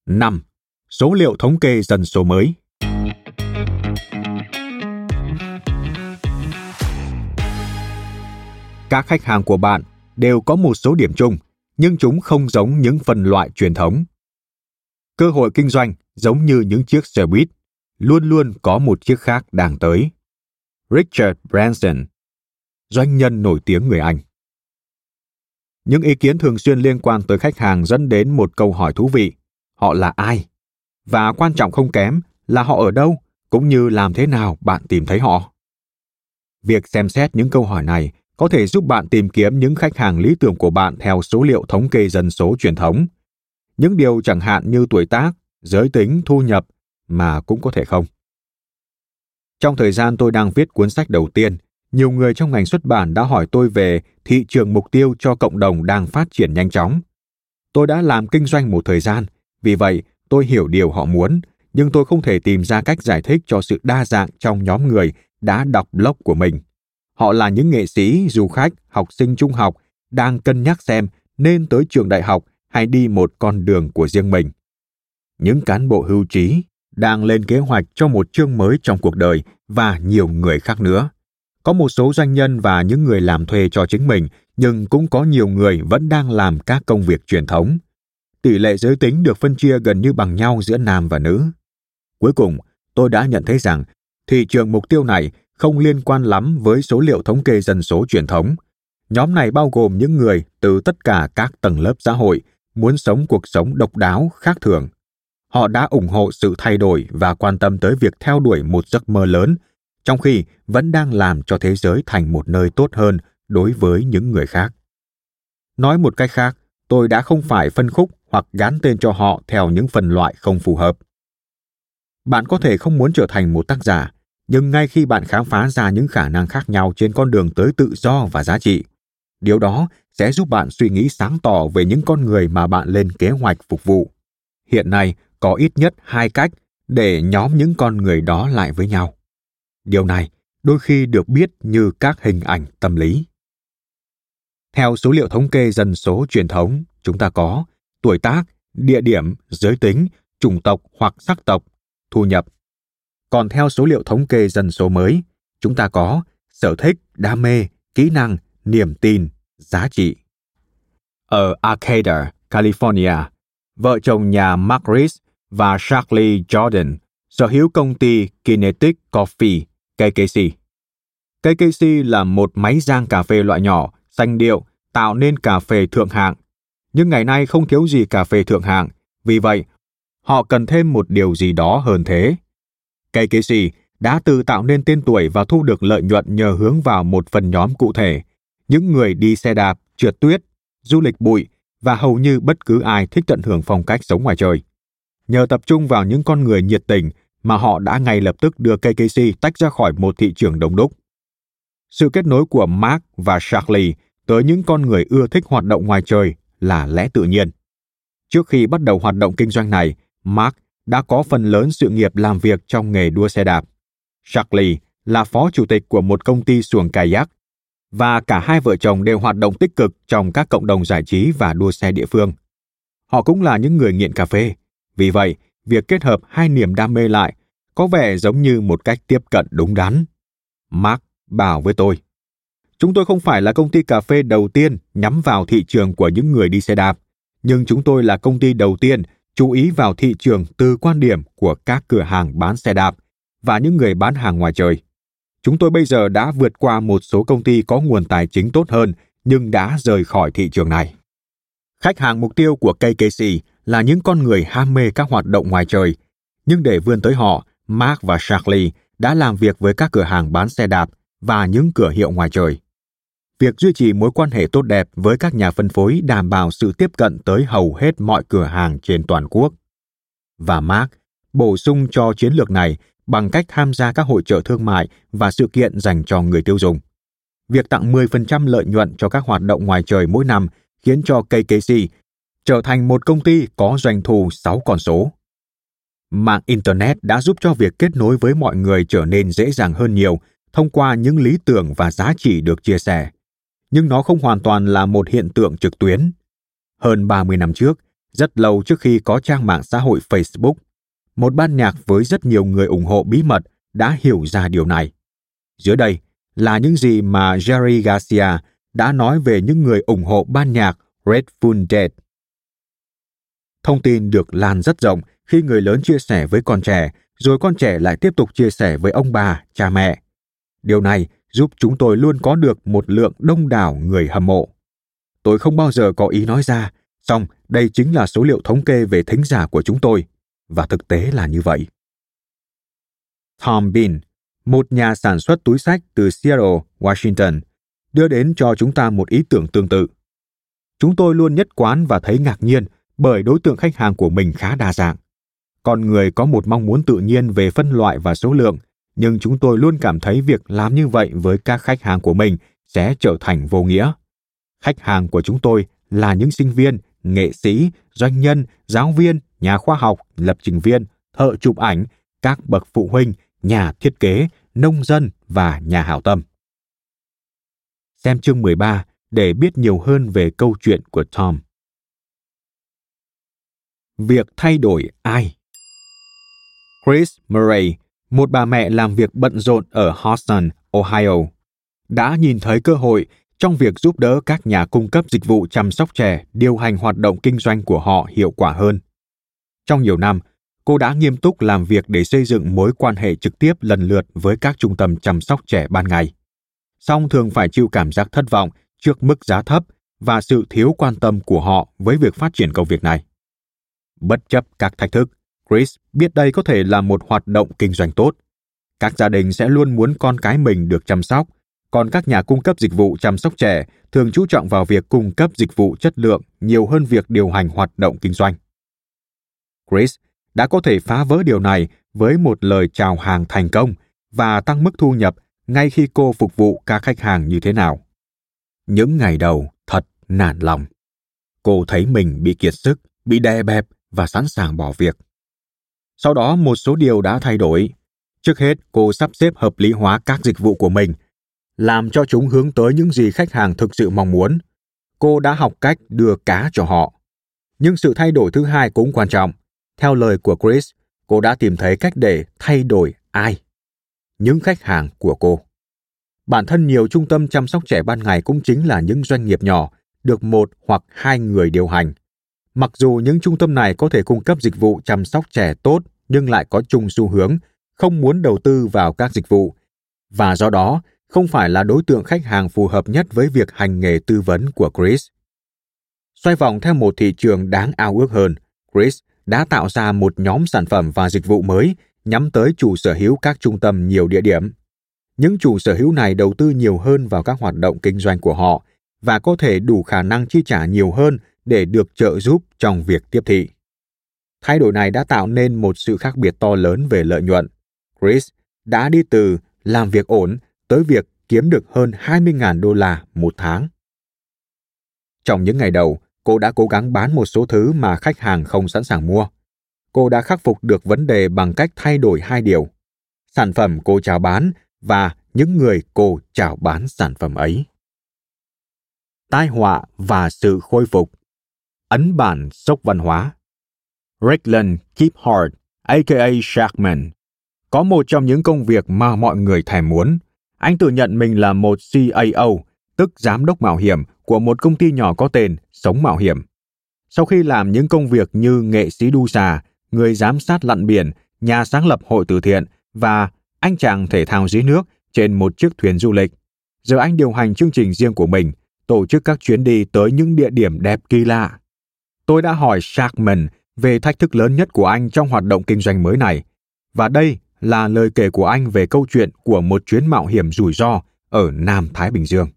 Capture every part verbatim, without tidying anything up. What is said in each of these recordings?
năm. Số liệu thống kê dân số mới. Các khách hàng của bạn đều có một số điểm chung, nhưng chúng không giống những phân loại truyền thống. Cơ hội kinh doanh giống như những chiếc xe buýt, luôn luôn có một chiếc khác đang tới. Richard Branson, doanh nhân nổi tiếng người Anh. Những ý kiến thường xuyên liên quan tới khách hàng dẫn đến một câu hỏi thú vị: họ là ai? Và quan trọng không kém là họ ở đâu, cũng như làm thế nào bạn tìm thấy họ. Việc xem xét những câu hỏi này có thể giúp bạn tìm kiếm những khách hàng lý tưởng của bạn theo số liệu thống kê dân số truyền thống. Những điều chẳng hạn như tuổi tác, giới tính, thu nhập, mà cũng có thể không. Trong thời gian tôi đang viết cuốn sách đầu tiên, nhiều người trong ngành xuất bản đã hỏi tôi về thị trường mục tiêu cho cộng đồng đang phát triển nhanh chóng. Tôi đã làm kinh doanh một thời gian, vì vậy tôi hiểu điều họ muốn, nhưng tôi không thể tìm ra cách giải thích cho sự đa dạng trong nhóm người đã đọc blog của mình. Họ là những nghệ sĩ, du khách, học sinh trung học, đang cân nhắc xem nên tới trường đại học hay đi một con đường của riêng mình. Những cán bộ hưu trí đang lên kế hoạch cho một chương mới trong cuộc đời và nhiều người khác nữa. Có một số doanh nhân và những người làm thuê cho chính mình, nhưng cũng có nhiều người vẫn đang làm các công việc truyền thống. Tỷ lệ giới tính được phân chia gần như bằng nhau giữa nam và nữ. Cuối cùng, tôi đã nhận thấy rằng thị trường mục tiêu này không liên quan lắm với số liệu thống kê dân số truyền thống. Nhóm này bao gồm những người từ tất cả các tầng lớp xã hội muốn sống cuộc sống độc đáo, khác thường. Họ đã ủng hộ sự thay đổi và quan tâm tới việc theo đuổi một giấc mơ lớn, trong khi vẫn đang làm cho thế giới thành một nơi tốt hơn đối với những người khác. Nói một cách khác, tôi đã không phải phân khúc hoặc gán tên cho họ theo những phân loại không phù hợp. Bạn có thể không muốn trở thành một tác giả, nhưng ngay khi bạn khám phá ra những khả năng khác nhau trên con đường tới tự do và giá trị, điều đó sẽ giúp bạn suy nghĩ sáng tỏ về những con người mà bạn lên kế hoạch phục vụ. Hiện nay, có ít nhất hai cách để nhóm những con người đó lại với nhau. Điều này đôi khi được biết như các hình ảnh tâm lý. Theo số liệu thống kê dân số truyền thống, chúng ta có tuổi tác, địa điểm, giới tính, chủng tộc hoặc sắc tộc, thu nhập. Còn theo số liệu thống kê dân số mới, chúng ta có sở thích, đam mê, kỹ năng, niềm tin, giá trị. Ở Arcata, California, vợ chồng nhà Mark Rees và Charlie Jordan sở hữu công ty Kinetic Coffee, K K C. K K C là một máy rang cà phê loại nhỏ, sành điệu, tạo nên cà phê thượng hạng. Nhưng ngày nay không thiếu gì cà phê thượng hạng, vì vậy, họ cần thêm một điều gì đó hơn thế. K K C đã tự tạo nên tên tuổi và thu được lợi nhuận nhờ hướng vào một phần nhóm cụ thể, những người đi xe đạp, trượt tuyết, du lịch bụi và hầu như bất cứ ai thích tận hưởng phong cách sống ngoài trời. Nhờ tập trung vào những con người nhiệt tình mà họ đã ngay lập tức đưa K K C tách ra khỏi một thị trường đông đúc. Sự kết nối của Mark và Charlie tới những con người ưa thích hoạt động ngoài trời là lẽ tự nhiên. Trước khi bắt đầu hoạt động kinh doanh này, Mark đã có phần lớn sự nghiệp làm việc trong nghề đua xe đạp. Charlie là phó chủ tịch của một công ty xuồng kayak, và cả hai vợ chồng đều hoạt động tích cực trong các cộng đồng giải trí và đua xe địa phương. Họ cũng là những người nghiện cà phê. Vì vậy, việc kết hợp hai niềm đam mê lại có vẻ giống như một cách tiếp cận đúng đắn. Mark bảo với tôi, chúng tôi không phải là công ty cà phê đầu tiên nhắm vào thị trường của những người đi xe đạp, nhưng chúng tôi là công ty đầu tiên chú ý vào thị trường từ quan điểm của các cửa hàng bán xe đạp và những người bán hàng ngoài trời. Chúng tôi bây giờ đã vượt qua một số công ty có nguồn tài chính tốt hơn nhưng đã rời khỏi thị trường này. Khách hàng mục tiêu của K K C là những con người ham mê các hoạt động ngoài trời, nhưng để vươn tới họ, Mark và Charlie đã làm việc với các cửa hàng bán xe đạp và những cửa hiệu ngoài trời. Việc duy trì mối quan hệ tốt đẹp với các nhà phân phối đảm bảo sự tiếp cận tới hầu hết mọi cửa hàng trên toàn quốc. Và Mark bổ sung cho chiến lược này bằng cách tham gia các hội chợ thương mại và sự kiện dành cho người tiêu dùng. Việc tặng mười phần trăm lợi nhuận cho các hoạt động ngoài trời mỗi năm khiến cho K K C trở thành một công ty có doanh thu sáu con số. Mạng Internet đã giúp cho việc kết nối với mọi người trở nên dễ dàng hơn nhiều thông qua những lý tưởng và giá trị được chia sẻ. Nhưng nó không hoàn toàn là một hiện tượng trực tuyến. Hơn ba mươi năm trước, Rất lâu trước khi có trang mạng xã hội Facebook, một ban nhạc với rất nhiều người ủng hộ bí mật đã hiểu ra điều này. Dưới đây là những gì mà Jerry Garcia đã nói về những người ủng hộ ban nhạc Grateful Dead. Thông tin được lan rất rộng khi người lớn chia sẻ với con trẻ, rồi con trẻ lại tiếp tục chia sẻ với ông bà, cha mẹ. Điều này giúp chúng tôi luôn có được một lượng đông đảo người hâm mộ. Tôi không bao giờ có ý nói ra, song đây chính là số liệu thống kê về thính giả của chúng tôi, và thực tế là như vậy. Tom Bean, một nhà sản xuất túi xách từ Seattle, Washington, đưa đến cho chúng ta một ý tưởng tương tự. Chúng tôi luôn nhất quán và thấy ngạc nhiên bởi đối tượng khách hàng của mình khá đa dạng. Con người có một mong muốn tự nhiên về phân loại và số lượng, nhưng chúng tôi luôn cảm thấy việc làm như vậy với các khách hàng của mình sẽ trở thành vô nghĩa. Khách hàng của chúng tôi là những sinh viên, nghệ sĩ, doanh nhân, giáo viên, nhà khoa học, lập trình viên, thợ chụp ảnh, các bậc phụ huynh, nhà thiết kế, nông dân và nhà hảo tâm. Xem chương mười ba để biết nhiều hơn về câu chuyện của Tom. Việc thay đổi ai? Chris Murray, một bà mẹ làm việc bận rộn ở Houston, Ohio, đã nhìn thấy cơ hội trong việc giúp đỡ các nhà cung cấp dịch vụ chăm sóc trẻ điều hành hoạt động kinh doanh của họ hiệu quả hơn. Trong nhiều năm, cô đã nghiêm túc làm việc để xây dựng mối quan hệ trực tiếp lần lượt với các trung tâm chăm sóc trẻ ban ngày. Song thường phải chịu cảm giác thất vọng trước mức giá thấp và sự thiếu quan tâm của họ với việc phát triển công việc này. Bất chấp các thách thức, Chris biết đây có thể là một hoạt động kinh doanh tốt. Các gia đình sẽ luôn muốn con cái mình được chăm sóc, còn các nhà cung cấp dịch vụ chăm sóc trẻ thường chú trọng vào việc cung cấp dịch vụ chất lượng nhiều hơn việc điều hành hoạt động kinh doanh. Chris đã có thể phá vỡ điều này với một lời chào hàng thành công và tăng mức thu nhập ngay khi cô phục vụ các khách hàng như thế nào. Những ngày đầu thật nản lòng. Cô thấy mình bị kiệt sức, bị đè bẹp và sẵn sàng bỏ việc. Sau đó một số điều đã thay đổi. Trước hết, cô sắp xếp hợp lý hóa các dịch vụ của mình, làm cho chúng hướng tới những gì khách hàng thực sự mong muốn. Cô đã học cách đưa cá cho họ. Nhưng sự thay đổi thứ hai cũng quan trọng. Theo lời của Chris, cô đã tìm thấy cách để thay đổi ai? Những khách hàng của cô. Bản thân nhiều trung tâm chăm sóc trẻ ban ngày cũng chính là những doanh nghiệp nhỏ, được một hoặc hai người điều hành. Mặc dù những trung tâm này có thể cung cấp dịch vụ chăm sóc trẻ tốt, nhưng lại có chung xu hướng không muốn đầu tư vào các dịch vụ, và do đó không phải là đối tượng khách hàng phù hợp nhất với việc hành nghề tư vấn của Chris. Xoay vòng theo một thị trường đáng ao ước hơn, Chris đã tạo ra một nhóm sản phẩm và dịch vụ mới nhắm tới chủ sở hữu các trung tâm nhiều địa điểm. Những chủ sở hữu này đầu tư nhiều hơn vào các hoạt động kinh doanh của họ và có thể đủ khả năng chi trả nhiều hơn để được trợ giúp trong việc tiếp thị. Thay đổi này đã tạo nên một sự khác biệt to lớn về lợi nhuận. Chris đã đi từ làm việc ổn tới việc kiếm được hơn hai mươi nghìn đô la một tháng. Trong những ngày đầu, cô đã cố gắng bán một số thứ mà khách hàng không sẵn sàng mua. Cô đã khắc phục được vấn đề bằng cách thay đổi hai điều: sản phẩm cô chào bán và những người cô chào bán sản phẩm ấy. Tai họa và sự khôi phục. Ấn bản sốc văn hóa. Raglan Keephart, a ca a Sharkman, có một trong những công việc mà mọi người thèm muốn. Anh tự nhận mình là một xê a o, tức giám đốc mạo hiểm của một công ty nhỏ có tên Sống Mạo Hiểm. Sau khi làm những công việc như nghệ sĩ đu xà, người giám sát lặn biển, nhà sáng lập hội từ thiện và anh chàng thể thao dưới nước trên một chiếc thuyền du lịch, giờ anh điều hành chương trình riêng của mình, tổ chức các chuyến đi tới những địa điểm đẹp kỳ lạ. Tôi đã hỏi Sharkman về thách thức lớn nhất của anh trong hoạt động kinh doanh mới này, và đây là lời kể của anh về câu chuyện của một chuyến mạo hiểm rủi ro ở Nam Thái Bình Dương.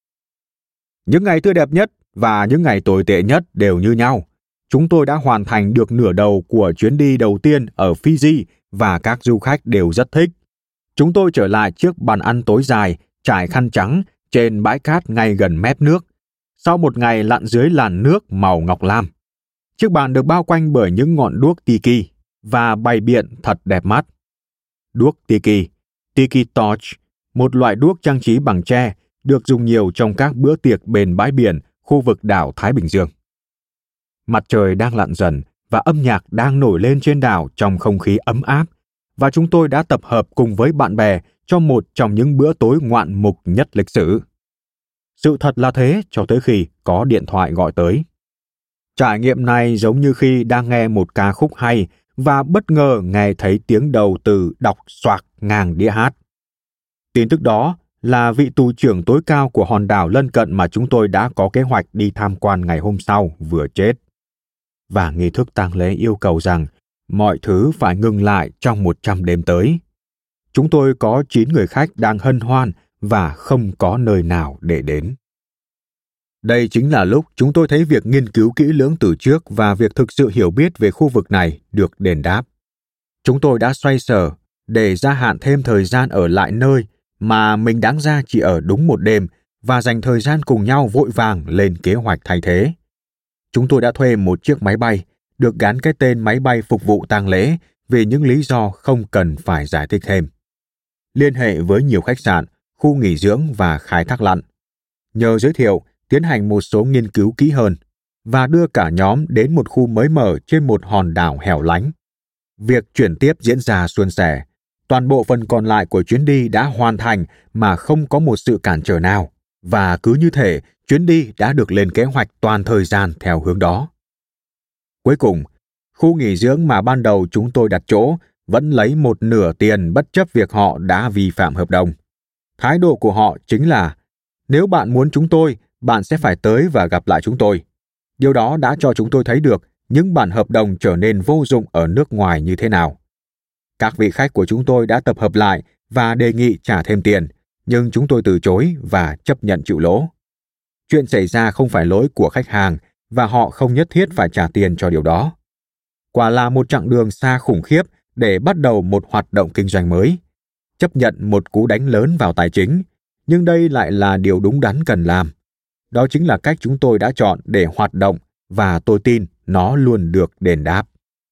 Những ngày tươi đẹp nhất và những ngày tồi tệ nhất đều như nhau. Chúng tôi đã hoàn thành được nửa đầu của chuyến đi đầu tiên ở Fiji và các du khách đều rất thích. Chúng tôi trở lại trước bàn ăn tối dài, trải khăn trắng trên bãi cát ngay gần mép nước, sau một ngày lặn dưới làn nước màu ngọc lam. Chiếc bàn được bao quanh bởi những ngọn đuốc tiki và bày biện thật đẹp mắt. Đuốc tiki, tiki torch, một loại đuốc trang trí bằng tre, được dùng nhiều trong các bữa tiệc bên bãi biển khu vực đảo Thái Bình Dương. Mặt trời đang lặn dần và âm nhạc đang nổi lên trên đảo trong không khí ấm áp, và chúng tôi đã tập hợp cùng với bạn bè cho một trong những bữa tối ngoạn mục nhất lịch sử. Sự thật là thế cho tới khi có điện thoại gọi tới. Trải nghiệm này giống như khi đang nghe một ca khúc hay và bất ngờ nghe thấy tiếng đầu từ đọc xoạc ngang đĩa hát. Tin tức đó là vị tù trưởng tối cao của hòn đảo lân cận mà chúng tôi đã có kế hoạch đi tham quan ngày hôm sau vừa chết. Và nghi thức tang lễ yêu cầu rằng mọi thứ phải ngừng lại trong một trăm đêm tới. Chúng tôi có chín người khách đang hân hoan và không có nơi nào để đến. Đây chính là lúc chúng tôi thấy việc nghiên cứu kỹ lưỡng từ trước và việc thực sự hiểu biết về khu vực này được đền đáp. Chúng tôi đã xoay sở để gia hạn thêm thời gian ở lại nơi mà mình đáng ra chỉ ở đúng một đêm và dành thời gian cùng nhau vội vàng lên kế hoạch thay thế. Chúng tôi đã thuê một chiếc máy bay, được gắn cái tên máy bay phục vụ tang lễ vì những lý do không cần phải giải thích thêm. Liên hệ với nhiều khách sạn, khu nghỉ dưỡng và khai thác lặn. Nhờ giới thiệu, tiến hành một số nghiên cứu kỹ hơn và đưa cả nhóm đến một khu mới mở trên một hòn đảo hẻo lánh. Việc chuyển tiếp diễn ra suôn sẻ. Toàn bộ phần còn lại của chuyến đi đã hoàn thành mà không có một sự cản trở nào. Và cứ như thể chuyến đi đã được lên kế hoạch toàn thời gian theo hướng đó. Cuối cùng, khu nghỉ dưỡng mà ban đầu chúng tôi đặt chỗ vẫn lấy một nửa tiền bất chấp việc họ đã vi phạm hợp đồng. Thái độ của họ chính là, nếu bạn muốn chúng tôi, bạn sẽ phải tới và gặp lại chúng tôi. Điều đó đã cho chúng tôi thấy được những bản hợp đồng trở nên vô dụng ở nước ngoài như thế nào. Các vị khách của chúng tôi đã tập hợp lại và đề nghị trả thêm tiền, nhưng chúng tôi từ chối và chấp nhận chịu lỗ. Chuyện xảy ra không phải lỗi của khách hàng và họ không nhất thiết phải trả tiền cho điều đó. Quả là một chặng đường xa khủng khiếp để bắt đầu một hoạt động kinh doanh mới, chấp nhận một cú đánh lớn vào tài chính, nhưng đây lại là điều đúng đắn cần làm. Đó chính là cách chúng tôi đã chọn để hoạt động và tôi tin nó luôn được đền đáp.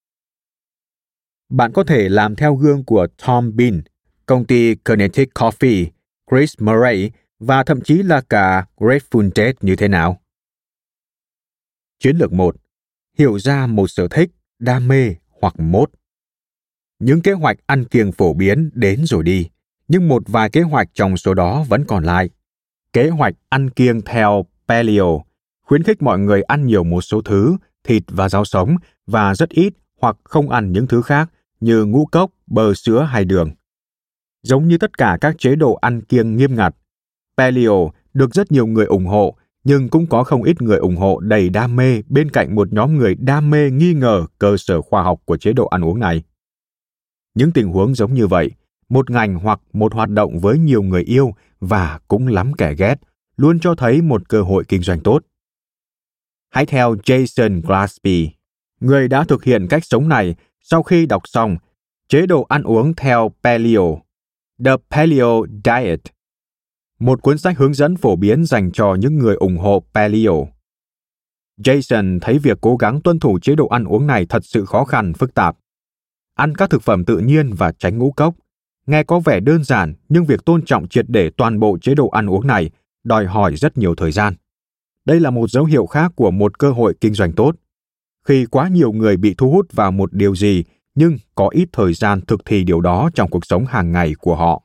Bạn có thể làm theo gương của Tom Bean, công ty Kinetic Coffee, Chris Murray và thậm chí là cả Grateful Dead như thế nào? Chiến lược một. Hiểu ra một sở thích, đam mê hoặc mốt. Những kế hoạch ăn kiêng phổ biến đến rồi đi, nhưng một vài kế hoạch trong số đó vẫn còn lại. Kế hoạch ăn kiêng theo Paleo khuyến khích mọi người ăn nhiều một số thứ, thịt và rau sống, và rất ít hoặc không ăn những thứ khác như ngũ cốc, bơ sữa hay đường. Giống như tất cả các chế độ ăn kiêng nghiêm ngặt, Paleo được rất nhiều người ủng hộ, nhưng cũng có không ít người ủng hộ đầy đam mê bên cạnh một nhóm người đam mê nghi ngờ cơ sở khoa học của chế độ ăn uống này. Những tình huống giống như vậy, một ngành hoặc một hoạt động với nhiều người yêu và cũng lắm kẻ ghét, luôn cho thấy một cơ hội kinh doanh tốt. Hãy theo Jason Gillespie, người đã thực hiện cách sống này sau khi đọc xong Chế độ ăn uống theo Paleo, The Paleo Diet, một cuốn sách hướng dẫn phổ biến dành cho những người ủng hộ Paleo. Jason thấy việc cố gắng tuân thủ chế độ ăn uống này thật sự khó khăn, phức tạp. Ăn các thực phẩm tự nhiên và tránh ngũ cốc. Nghe có vẻ đơn giản, nhưng việc tôn trọng triệt để toàn bộ chế độ ăn uống này đòi hỏi rất nhiều thời gian. Đây là một dấu hiệu khác của một cơ hội kinh doanh tốt. Khi quá nhiều người bị thu hút vào một điều gì, nhưng có ít thời gian thực thi điều đó trong cuộc sống hàng ngày của họ.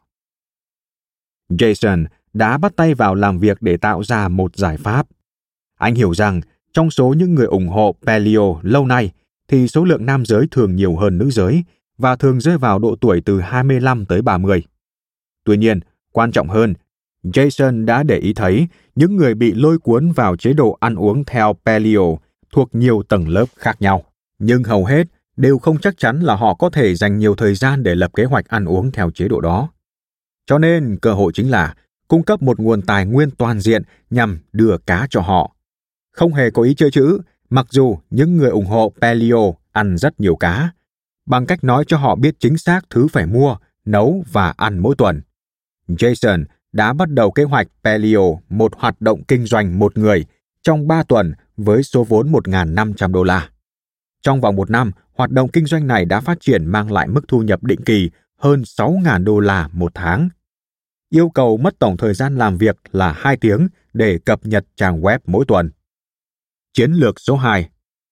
Jason đã bắt tay vào làm việc để tạo ra một giải pháp. Anh hiểu rằng, trong số những người ủng hộ Paleo lâu nay, thì số lượng nam giới thường nhiều hơn nữ giới và thường rơi vào độ tuổi từ hai mươi lăm tới ba mươi. Tuy nhiên, quan trọng hơn, Jason đã để ý thấy những người bị lôi cuốn vào chế độ ăn uống theo Paleo thuộc nhiều tầng lớp khác nhau, nhưng hầu hết đều không chắc chắn là họ có thể dành nhiều thời gian để lập kế hoạch ăn uống theo chế độ đó. Cho nên, cơ hội chính là cung cấp một nguồn tài nguyên toàn diện nhằm đưa cá cho họ. Không hề có ý chơi chữ, mặc dù những người ủng hộ Paleo ăn rất nhiều cá, bằng cách nói cho họ biết chính xác thứ phải mua, nấu và ăn mỗi tuần. Jason đã bắt đầu kế hoạch Paleo, một hoạt động kinh doanh một người, trong ba tuần với số vốn một nghìn năm trăm đô la. Trong vòng một năm, hoạt động kinh doanh này đã phát triển mang lại mức thu nhập định kỳ hơn sáu nghìn đô la một tháng. Yêu cầu mất tổng thời gian làm việc là hai tiếng để cập nhật trang web mỗi tuần. Chiến lược số hai.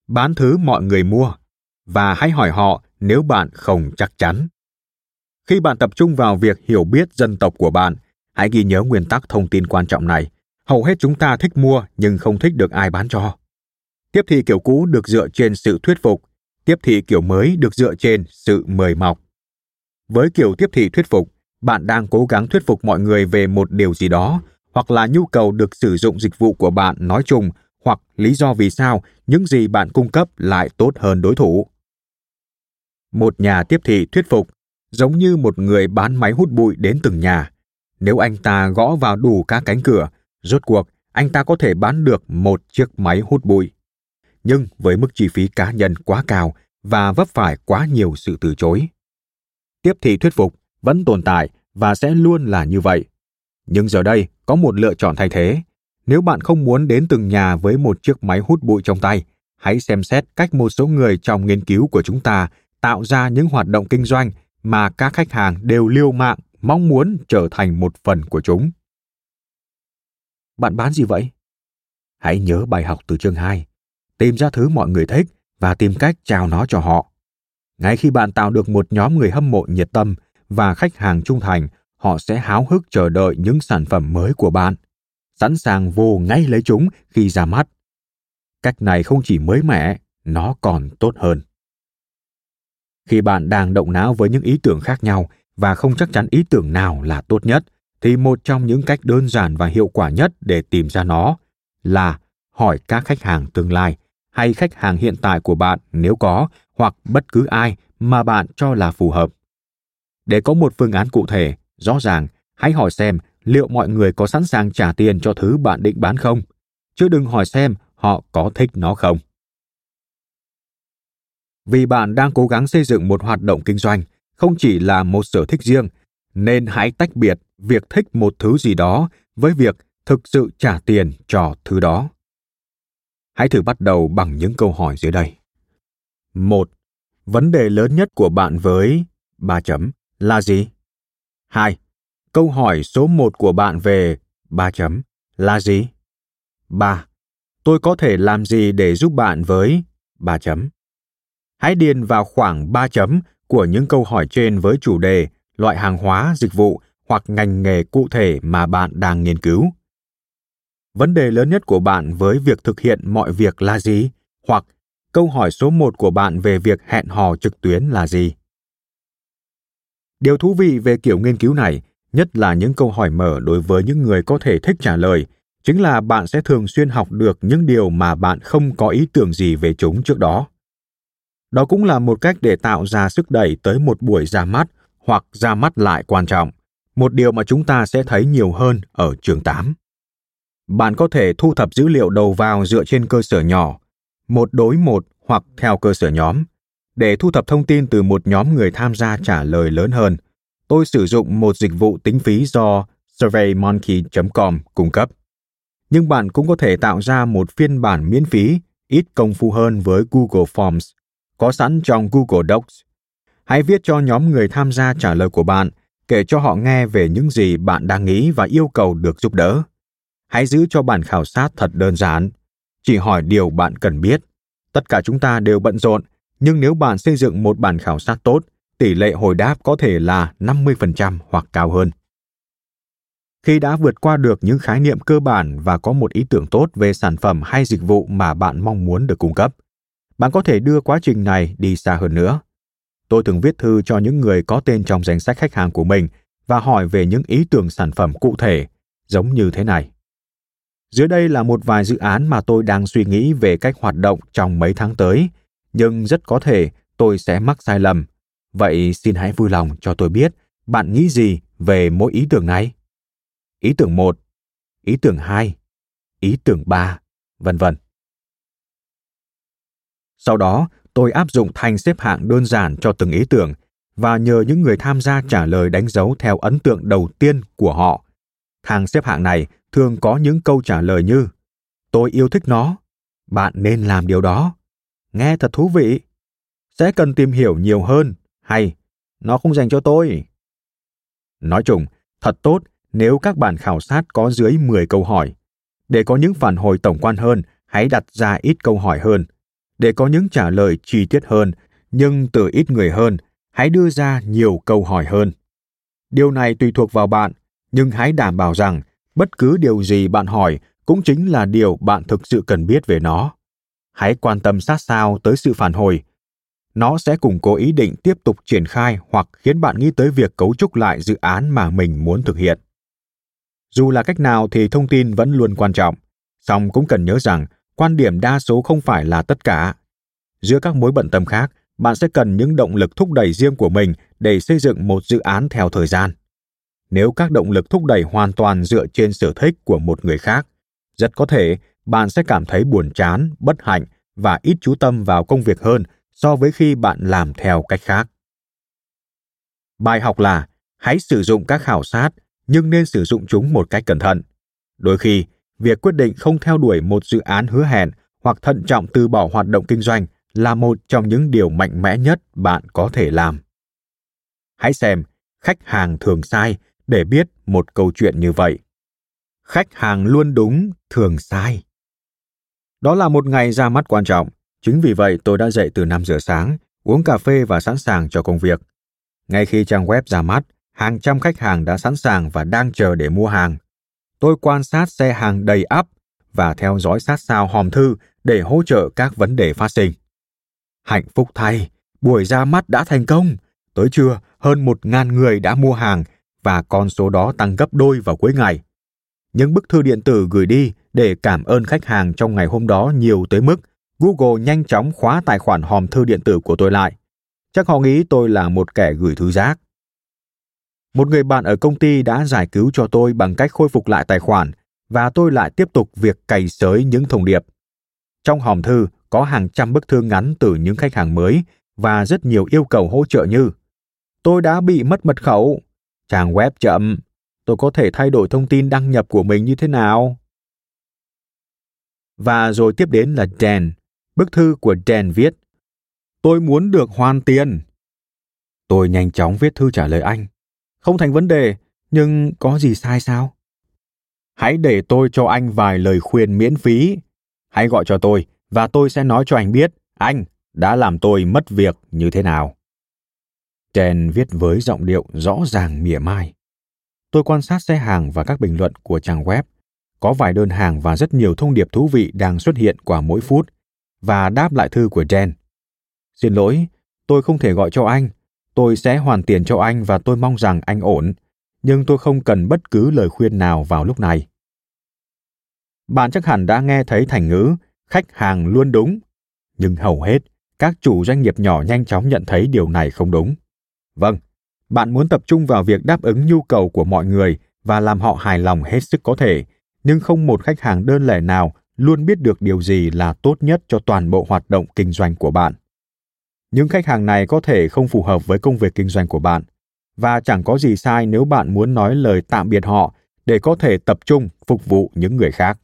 bán thứ mọi người mua, và hãy hỏi họ nếu bạn không chắc chắn. Khi bạn tập trung vào việc hiểu biết dân tộc của bạn, hãy ghi nhớ nguyên tắc thông tin quan trọng này. Hầu hết chúng ta thích mua nhưng không thích được ai bán cho. Tiếp thị kiểu cũ được dựa trên sự thuyết phục, tiếp thị kiểu mới được dựa trên sự mời mọc. Với kiểu tiếp thị thuyết phục, bạn đang cố gắng thuyết phục mọi người về một điều gì đó, hoặc là nhu cầu được sử dụng dịch vụ của bạn nói chung, hoặc lý do vì sao những gì bạn cung cấp lại tốt hơn đối thủ. Một nhà tiếp thị thuyết phục giống như một người bán máy hút bụi đến từng nhà. Nếu anh ta gõ vào đủ các cánh cửa, rốt cuộc anh ta có thể bán được một chiếc máy hút bụi. Nhưng với mức chi phí cá nhân quá cao và vấp phải quá nhiều sự từ chối. Tiếp thị thuyết phục vẫn tồn tại và sẽ luôn là như vậy. Nhưng giờ đây có một lựa chọn thay thế. Nếu bạn không muốn đến từng nhà với một chiếc máy hút bụi trong tay, hãy xem xét cách một số người trong nghiên cứu của chúng ta tạo ra những hoạt động kinh doanh mà các khách hàng đều liều mạng mong muốn trở thành một phần của chúng. Bạn bán gì vậy? Hãy nhớ bài học từ chương hai. Tìm ra thứ mọi người thích và tìm cách trao nó cho họ. Ngay khi bạn tạo được một nhóm người hâm mộ nhiệt tâm và khách hàng trung thành, họ sẽ háo hức chờ đợi những sản phẩm mới của bạn, sẵn sàng vô ngay lấy chúng khi ra mắt. Cách này không chỉ mới mẻ, nó còn tốt hơn. Khi bạn đang động não với những ý tưởng khác nhau và không chắc chắn ý tưởng nào là tốt nhất, thì một trong những cách đơn giản và hiệu quả nhất để tìm ra nó là hỏi các khách hàng tương lai hay khách hàng hiện tại của bạn nếu có, hoặc bất cứ ai mà bạn cho là phù hợp. Để có một phương án cụ thể, rõ ràng, hãy hỏi xem liệu mọi người có sẵn sàng trả tiền cho thứ bạn định bán không, chứ đừng hỏi xem họ có thích nó không. Vì bạn đang cố gắng xây dựng một hoạt động kinh doanh, không chỉ là một sở thích riêng, nên hãy tách biệt việc thích một thứ gì đó với việc thực sự trả tiền cho thứ đó. Hãy thử bắt đầu bằng những câu hỏi dưới đây. một. Vấn đề lớn nhất của bạn với ba chấm là gì? hai. Câu hỏi số một của bạn về ba chấm là gì? ba. Tôi có thể làm gì để giúp bạn với ba chấm? Hãy điền vào khoảng ba chấm của những câu hỏi trên với chủ đề, loại hàng hóa, dịch vụ hoặc ngành nghề cụ thể mà bạn đang nghiên cứu. Vấn đề lớn nhất của bạn với việc thực hiện mọi việc là gì? Hoặc câu hỏi số một của bạn về việc hẹn hò trực tuyến là gì? Điều thú vị về kiểu nghiên cứu này, nhất là những câu hỏi mở đối với những người có thể thích trả lời, chính là bạn sẽ thường xuyên học được những điều mà bạn không có ý tưởng gì về chúng trước đó. Đó cũng là một cách để tạo ra sức đẩy tới một buổi ra mắt hoặc ra mắt lại quan trọng, một điều mà chúng ta sẽ thấy nhiều hơn ở chương tám. Bạn có thể thu thập dữ liệu đầu vào dựa trên cơ sở nhỏ, một đối một hoặc theo cơ sở nhóm. Để thu thập thông tin từ một nhóm người tham gia trả lời lớn hơn, tôi sử dụng một dịch vụ tính phí do surveymonkey chấm com cung cấp. Nhưng bạn cũng có thể tạo ra một phiên bản miễn phí, ít công phu hơn với Google Forms, có sẵn trong Google Docs. Hãy viết cho nhóm người tham gia trả lời của bạn, kể cho họ nghe về những gì bạn đang nghĩ và yêu cầu được giúp đỡ. Hãy giữ cho bản khảo sát thật đơn giản. Chỉ hỏi điều bạn cần biết. Tất cả chúng ta đều bận rộn, nhưng nếu bạn xây dựng một bản khảo sát tốt, tỷ lệ hồi đáp có thể là năm mươi phần trăm hoặc cao hơn. Khi đã vượt qua được những khái niệm cơ bản và có một ý tưởng tốt về sản phẩm hay dịch vụ mà bạn mong muốn được cung cấp, bạn có thể đưa quá trình này đi xa hơn nữa. Tôi thường viết thư cho những người có tên trong danh sách khách hàng của mình và hỏi về những ý tưởng sản phẩm cụ thể, giống như thế này. Dưới đây là một vài dự án mà tôi đang suy nghĩ về cách hoạt động trong mấy tháng tới, nhưng rất có thể tôi sẽ mắc sai lầm. Vậy xin hãy vui lòng cho tôi biết bạn nghĩ gì về mỗi ý tưởng này? Ý tưởng một, ý tưởng hai, ý tưởng ba, vân vân. Sau đó, tôi áp dụng thanh xếp hạng đơn giản cho từng ý tưởng và nhờ những người tham gia trả lời đánh dấu theo ấn tượng đầu tiên của họ. Thang xếp hạng này thường có những câu trả lời như: tôi yêu thích nó, bạn nên làm điều đó, nghe thật thú vị, sẽ cần tìm hiểu nhiều hơn, hay nó không dành cho tôi. Nói chung, thật tốt nếu các bản khảo sát có dưới mười câu hỏi. Để có những phản hồi tổng quan hơn, hãy đặt ra ít câu hỏi hơn. để có những trả lời chi tiết hơn, nhưng từ ít người hơn, hãy đưa ra nhiều câu hỏi hơn. Điều này tùy thuộc vào bạn, nhưng hãy đảm bảo rằng bất cứ điều gì bạn hỏi cũng chính là điều bạn thực sự cần biết về nó. Hãy quan tâm sát sao tới sự phản hồi. Nó sẽ củng cố ý định tiếp tục triển khai hoặc khiến bạn nghĩ tới việc cấu trúc lại dự án mà mình muốn thực hiện. Dù là cách nào thì thông tin vẫn luôn quan trọng, song cũng cần nhớ rằng quan điểm đa số không phải là tất cả. Giữa các mối bận tâm khác, bạn sẽ cần những động lực thúc đẩy riêng của mình để xây dựng một dự án theo thời gian. Nếu các động lực thúc đẩy hoàn toàn dựa trên sở thích của một người khác, rất có thể bạn sẽ cảm thấy buồn chán, bất hạnh và ít chú tâm vào công việc hơn so với khi bạn làm theo cách khác. Bài học là hãy sử dụng các khảo sát, nhưng nên sử dụng chúng một cách cẩn thận. Đôi khi, việc quyết định không theo đuổi một dự án hứa hẹn hoặc thận trọng từ bỏ hoạt động kinh doanh là một trong những điều mạnh mẽ nhất bạn có thể làm. Hãy xem Khách hàng thường sai để biết một câu chuyện như vậy. Khách hàng luôn đúng, thường sai. Đó là một ngày ra mắt quan trọng. Chính vì vậy tôi đã dậy từ năm giờ sáng, uống cà phê và sẵn sàng cho công việc. Ngay khi trang web ra mắt, hàng trăm khách hàng đã sẵn sàng và đang chờ để mua hàng. Tôi quan sát xe hàng đầy ắp và theo dõi sát sao hòm thư để hỗ trợ các vấn đề phát sinh. Hạnh phúc thay, buổi ra mắt đã thành công. Tới trưa, hơn một ngàn người đã mua hàng và con số đó tăng gấp đôi vào cuối ngày. Những bức thư điện tử gửi đi để cảm ơn khách hàng trong ngày hôm đó nhiều tới mức Google nhanh chóng khóa tài khoản hòm thư điện tử của tôi lại. Chắc họ nghĩ tôi là một kẻ gửi thư rác. Một người bạn ở công ty đã giải cứu cho tôi bằng cách khôi phục lại tài khoản và tôi lại tiếp tục việc cày xới những thông điệp. Trong hòm thư có hàng trăm bức thư ngắn từ những khách hàng mới và rất nhiều yêu cầu hỗ trợ như: tôi đã bị mất mật khẩu, trang web chậm, tôi có thể thay đổi thông tin đăng nhập của mình như thế nào? Và rồi tiếp đến là Dan. Bức thư của Dan viết: tôi muốn được hoàn tiền. Tôi nhanh chóng viết thư trả lời anh: không thành vấn đề, nhưng có gì sai sao? Hãy để tôi cho anh vài lời khuyên miễn phí. Hãy gọi cho tôi và tôi sẽ nói cho anh biết anh đã làm tôi mất việc như thế nào. Dan viết với giọng điệu rõ ràng mỉa mai. Tôi quan sát xe hàng và các bình luận của trang web. Có vài đơn hàng và rất nhiều thông điệp thú vị đang xuất hiện qua mỗi phút, và đáp lại thư của Dan: xin lỗi, tôi không thể gọi cho anh. Tôi sẽ hoàn tiền cho anh và tôi mong rằng anh ổn, nhưng tôi không cần bất cứ lời khuyên nào vào lúc này. Bạn chắc hẳn đã nghe thấy thành ngữ khách hàng luôn đúng, nhưng hầu hết các chủ doanh nghiệp nhỏ nhanh chóng nhận thấy điều này không đúng. Vâng, bạn muốn tập trung vào việc đáp ứng nhu cầu của mọi người và làm họ hài lòng hết sức có thể, nhưng không một khách hàng đơn lẻ nào luôn biết được điều gì là tốt nhất cho toàn bộ hoạt động kinh doanh của bạn. Những khách hàng này có thể không phù hợp với công việc kinh doanh của bạn, và chẳng có gì sai nếu bạn muốn nói lời tạm biệt họ để có thể tập trung phục vụ những người khác.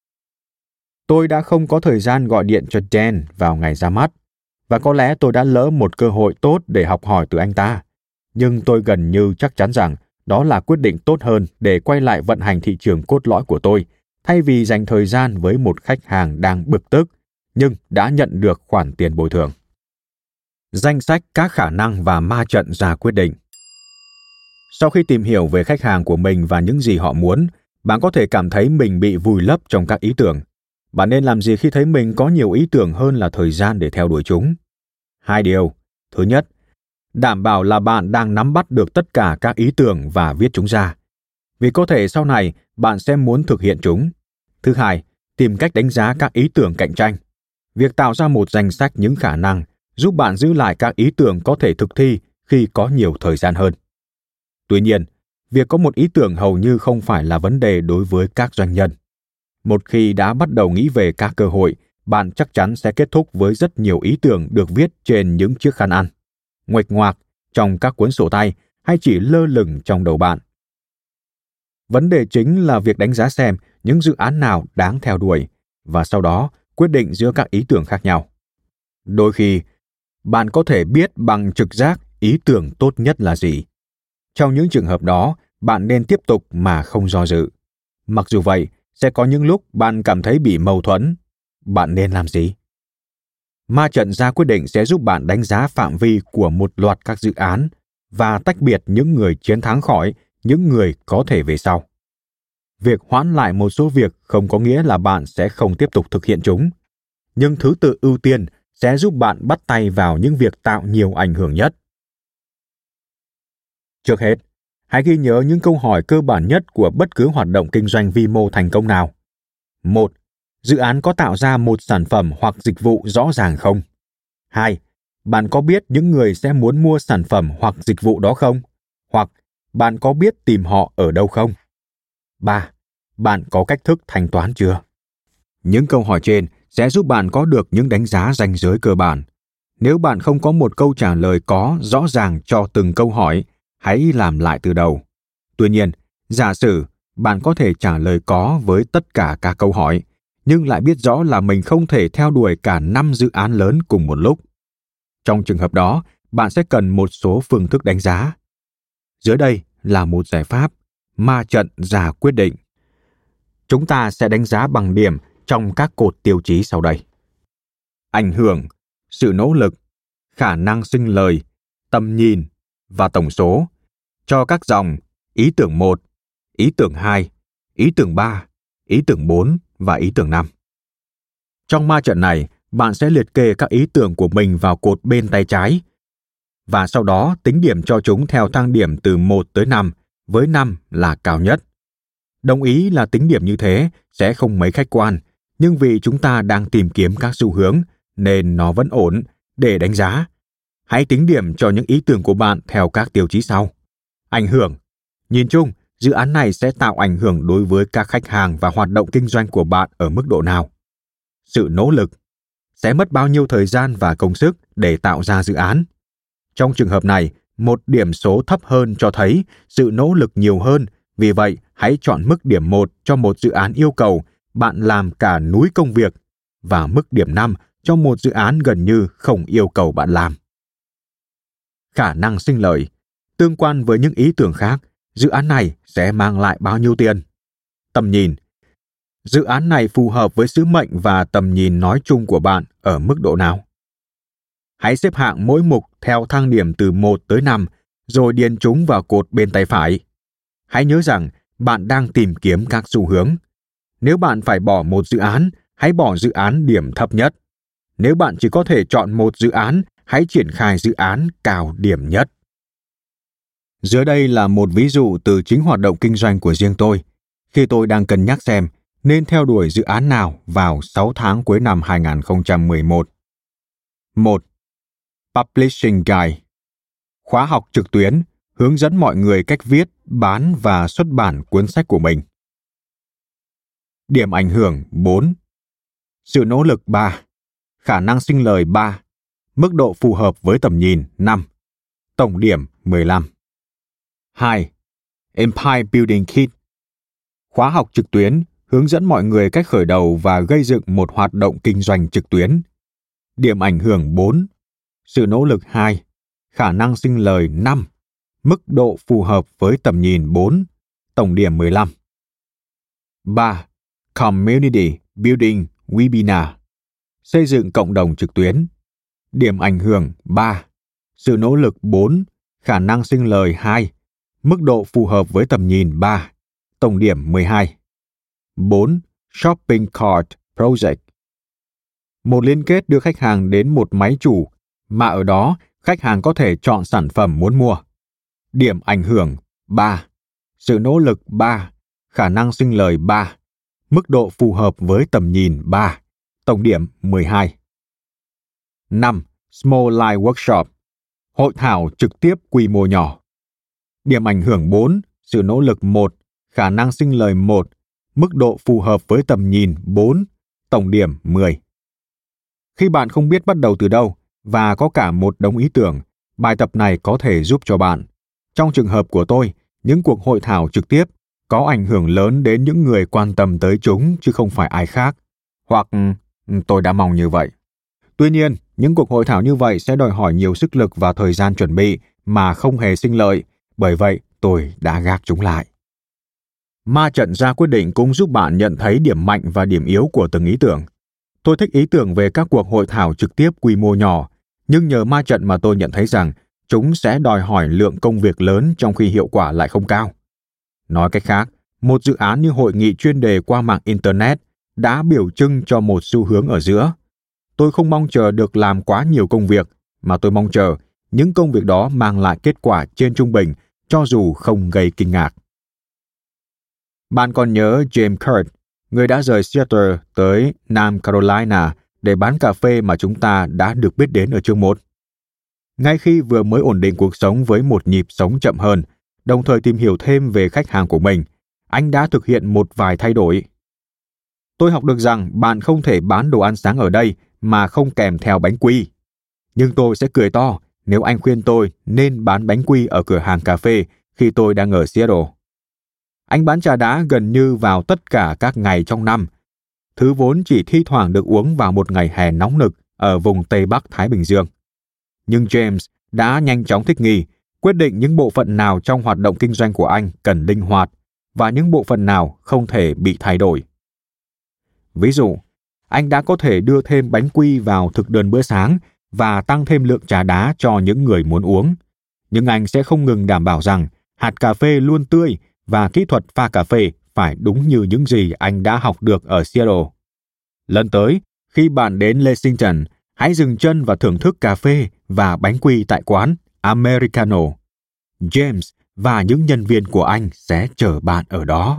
Tôi đã không có thời gian gọi điện cho Dan vào ngày ra mắt, và có lẽ tôi đã lỡ một cơ hội tốt để học hỏi từ anh ta. Nhưng tôi gần như chắc chắn rằng đó là quyết định tốt hơn để quay lại vận hành thị trường cốt lõi của tôi, thay vì dành thời gian với một khách hàng đang bực tức, nhưng đã nhận được khoản tiền bồi thường. Danh sách các khả năng và ma trận ra quyết định. Sau khi tìm hiểu về khách hàng của mình và những gì họ muốn, bạn có thể cảm thấy mình bị vùi lấp trong các ý tưởng. Bạn nên làm gì khi thấy mình có nhiều ý tưởng hơn là thời gian để theo đuổi chúng? Hai điều. Thứ nhất, đảm bảo là bạn đang nắm bắt được tất cả các ý tưởng và viết chúng ra, vì có thể sau này bạn sẽ muốn thực hiện chúng. Thứ hai, tìm cách đánh giá các ý tưởng cạnh tranh. Việc tạo ra một danh sách những khả năng giúp bạn giữ lại các ý tưởng có thể thực thi khi có nhiều thời gian hơn. Tuy nhiên, việc có một ý tưởng hầu như không phải là vấn đề đối với các doanh nhân. Một khi đã bắt đầu nghĩ về các cơ hội, bạn chắc chắn sẽ kết thúc với rất nhiều ý tưởng được viết trên những chiếc khăn ăn, nguệch ngoạc trong các cuốn sổ tay hay chỉ lơ lửng trong đầu bạn. Vấn đề chính là việc đánh giá xem những dự án nào đáng theo đuổi và sau đó quyết định giữa các ý tưởng khác nhau. Đôi khi, bạn có thể biết bằng trực giác ý tưởng tốt nhất là gì. Trong những trường hợp đó, bạn nên tiếp tục mà không do dự. Mặc dù vậy, sẽ có những lúc bạn cảm thấy bị mâu thuẫn. Bạn nên làm gì? Ma trận ra quyết định sẽ giúp bạn đánh giá phạm vi của một loạt các dự án và tách biệt những người chiến thắng khỏi những người có thể về sau. Việc hoãn lại một số việc không có nghĩa là bạn sẽ không tiếp tục thực hiện chúng, nhưng thứ tự ưu tiên sẽ giúp bạn bắt tay vào những việc tạo nhiều ảnh hưởng nhất. Trước hết, hãy ghi nhớ những câu hỏi cơ bản nhất của bất cứ hoạt động kinh doanh vi mô thành công nào. Một, dự án có tạo ra một sản phẩm hoặc dịch vụ rõ ràng không? Hai, bạn có biết những người sẽ muốn mua sản phẩm hoặc dịch vụ đó không? Hoặc bạn có biết tìm họ ở đâu không? Ba, bạn có cách thức thanh toán chưa? Những câu hỏi trên sẽ giúp bạn có được những đánh giá ranh giới cơ bản. Nếu bạn không có một câu trả lời có rõ ràng cho từng câu hỏi, hãy làm lại từ đầu. Tuy nhiên, giả sử bạn có thể trả lời có với tất cả các câu hỏi, nhưng lại biết rõ là mình không thể theo đuổi cả năm dự án lớn cùng một lúc. Trong trường hợp đó, bạn sẽ cần một số phương thức đánh giá. Dưới đây là một giải pháp, ma trận ra quyết định. Chúng ta sẽ đánh giá bằng điểm trong các cột tiêu chí sau đây. Ảnh hưởng, sự nỗ lực, khả năng sinh lời, tầm nhìn và tổng số cho các dòng ý tưởng một, ý tưởng hai, ý tưởng ba, ý tưởng bốn và ý tưởng năm. Trong ma trận này, bạn sẽ liệt kê các ý tưởng của mình vào cột bên tay trái và sau đó tính điểm cho chúng theo thang điểm từ một tới năm, với năm là cao nhất. Đồng ý là tính điểm như thế sẽ không mấy khách quan, nhưng vì chúng ta đang tìm kiếm các xu hướng nên nó vẫn ổn để đánh giá. Hãy tính điểm cho những ý tưởng của bạn theo các tiêu chí sau. Ảnh hưởng. Nhìn chung, dự án này sẽ tạo ảnh hưởng đối với các khách hàng và hoạt động kinh doanh của bạn ở mức độ nào? Sự nỗ lực. Sẽ mất bao nhiêu thời gian và công sức để tạo ra dự án? Trong trường hợp này, một điểm số thấp hơn cho thấy sự nỗ lực nhiều hơn, vì vậy hãy chọn mức điểm một cho một dự án yêu cầu bạn làm cả núi công việc và mức điểm năm cho một dự án gần như không yêu cầu bạn làm. Khả năng sinh lời. Tương quan với những ý tưởng khác, dự án này sẽ mang lại bao nhiêu tiền? Tầm nhìn. Dự án này phù hợp với sứ mệnh và tầm nhìn nói chung của bạn ở mức độ nào? Hãy xếp hạng mỗi mục theo thang điểm từ một tới năm, rồi điền chúng vào cột bên tay phải. Hãy nhớ rằng bạn đang tìm kiếm các xu hướng. Nếu bạn phải bỏ một dự án, hãy bỏ dự án điểm thấp nhất. Nếu bạn chỉ có thể chọn một dự án, hãy triển khai dự án cao điểm nhất. Dưới đây là một ví dụ từ chính hoạt động kinh doanh của riêng tôi, khi tôi đang cân nhắc xem nên theo đuổi dự án nào vào sáu tháng cuối năm hai không một một. một. Publishing Guide. Khóa học trực tuyến hướng dẫn mọi người cách viết, bán và xuất bản cuốn sách của mình. Điểm ảnh hưởng bốn. Sự nỗ lực ba. Khả năng sinh lời ba. Mức độ phù hợp với tầm nhìn năm. Tổng điểm mười lăm. hai. Empire Building Kit. Khóa học trực tuyến hướng dẫn mọi người cách khởi đầu và gây dựng một hoạt động kinh doanh trực tuyến. Điểm ảnh hưởng bốn. Sự nỗ lực hai. Khả năng sinh lời năm. Mức độ phù hợp với tầm nhìn bốn. Tổng điểm mười lăm. ba. Community Building Webinar. Xây dựng cộng đồng trực tuyến. Điểm ảnh hưởng ba. Sự nỗ lực bốn. Khả năng sinh lời hai. Mức độ phù hợp với tầm nhìn ba. Tổng điểm mười hai. bốn. Shopping Cart Project. Một liên kết đưa khách hàng đến một máy chủ mà ở đó khách hàng có thể chọn sản phẩm muốn mua. Điểm ảnh hưởng ba. Sự nỗ lực ba. Khả năng sinh lời ba. Mức độ phù hợp với tầm nhìn ba. Tổng điểm mười hai. năm. Small Live Workshop. Hội thảo trực tiếp quy mô nhỏ. Điểm ảnh hưởng bốn. Sự nỗ lực một. Khả năng sinh lời một. Mức độ phù hợp với tầm nhìn bốn. Tổng điểm mười. Khi bạn không biết bắt đầu từ đâu và có cả một đống ý tưởng, bài tập này có thể giúp cho bạn. Trong trường hợp của tôi, những cuộc hội thảo trực tiếp có ảnh hưởng lớn đến những người quan tâm tới chúng chứ không phải ai khác. Hoặc tôi đã mong như vậy. Tuy nhiên, những cuộc hội thảo như vậy sẽ đòi hỏi nhiều sức lực và thời gian chuẩn bị mà không hề sinh lợi, bởi vậy tôi đã gác chúng lại. Ma trận ra quyết định cũng giúp bạn nhận thấy điểm mạnh và điểm yếu của từng ý tưởng. Tôi thích ý tưởng về các cuộc hội thảo trực tiếp quy mô nhỏ, nhưng nhờ ma trận mà tôi nhận thấy rằng chúng sẽ đòi hỏi lượng công việc lớn trong khi hiệu quả lại không cao. Nói cách khác, một dự án như hội nghị chuyên đề qua mạng Internet đã biểu trưng cho một xu hướng ở giữa. Tôi không mong chờ được làm quá nhiều công việc, mà tôi mong chờ những công việc đó mang lại kết quả trên trung bình, cho dù không gây kinh ngạc. Bạn còn nhớ James Kurt, người đã rời Seattle tới Nam Carolina để bán cà phê mà chúng ta đã được biết đến ở chương một. Ngay khi vừa mới ổn định cuộc sống với một nhịp sống chậm hơn, đồng thời tìm hiểu thêm về khách hàng của mình, anh đã thực hiện một vài thay đổi. Tôi học được rằng bạn không thể bán đồ ăn sáng ở đây mà không kèm theo bánh quy. Nhưng tôi sẽ cười to nếu anh khuyên tôi nên bán bánh quy ở cửa hàng cà phê khi tôi đang ở Seattle. Anh bán trà đá gần như vào tất cả các ngày trong năm, thứ vốn chỉ thi thoảng được uống vào một ngày hè nóng nực ở vùng Tây Bắc Thái Bình Dương. Nhưng James đã nhanh chóng thích nghi, quyết định những bộ phận nào trong hoạt động kinh doanh của anh cần linh hoạt và những bộ phận nào không thể bị thay đổi. Ví dụ, anh đã có thể đưa thêm bánh quy vào thực đơn bữa sáng và tăng thêm lượng trà đá cho những người muốn uống. Nhưng anh sẽ không ngừng đảm bảo rằng hạt cà phê luôn tươi và kỹ thuật pha cà phê phải đúng như những gì anh đã học được ở Seattle. Lần tới, khi bạn đến Lexington, hãy dừng chân và thưởng thức cà phê và bánh quy tại quán Americano. James và những nhân viên của anh sẽ chờ bạn ở đó.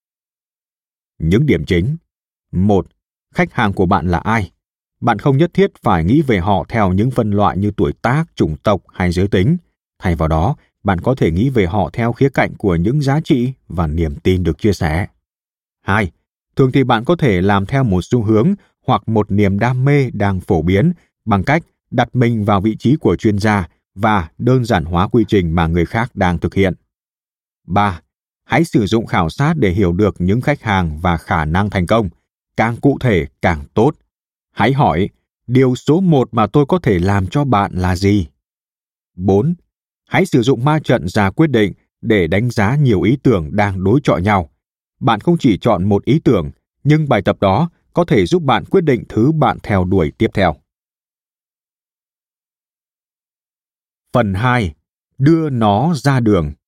Những điểm chính. Một. Khách hàng của bạn là ai? Bạn không nhất thiết phải nghĩ về họ theo những phân loại như tuổi tác, chủng tộc hay giới tính. Thay vào đó, bạn có thể nghĩ về họ theo khía cạnh của những giá trị và niềm tin được chia sẻ. Hai. Thường thì bạn có thể làm theo một xu hướng hoặc một niềm đam mê đang phổ biến bằng cách đặt mình vào vị trí của chuyên gia và đơn giản hóa quy trình mà người khác đang thực hiện. Ba. Hãy sử dụng khảo sát để hiểu được những khách hàng và khả năng thành công. Càng cụ thể càng tốt. Hãy hỏi, điều số một mà tôi có thể làm cho bạn là gì? Bốn. Hãy sử dụng ma trận ra quyết định để đánh giá nhiều ý tưởng đang đối chọi nhau. Bạn không chỉ chọn một ý tưởng, nhưng bài tập đó có thể giúp bạn quyết định thứ bạn theo đuổi tiếp theo. Phần hai. Đưa nó ra đường.